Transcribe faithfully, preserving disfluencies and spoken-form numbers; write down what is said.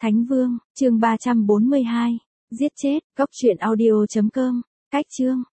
Thánh Vương, chương ba trăm bốn mươi hai. Giết chết, cốc truyện audio chấm com. Cách chương.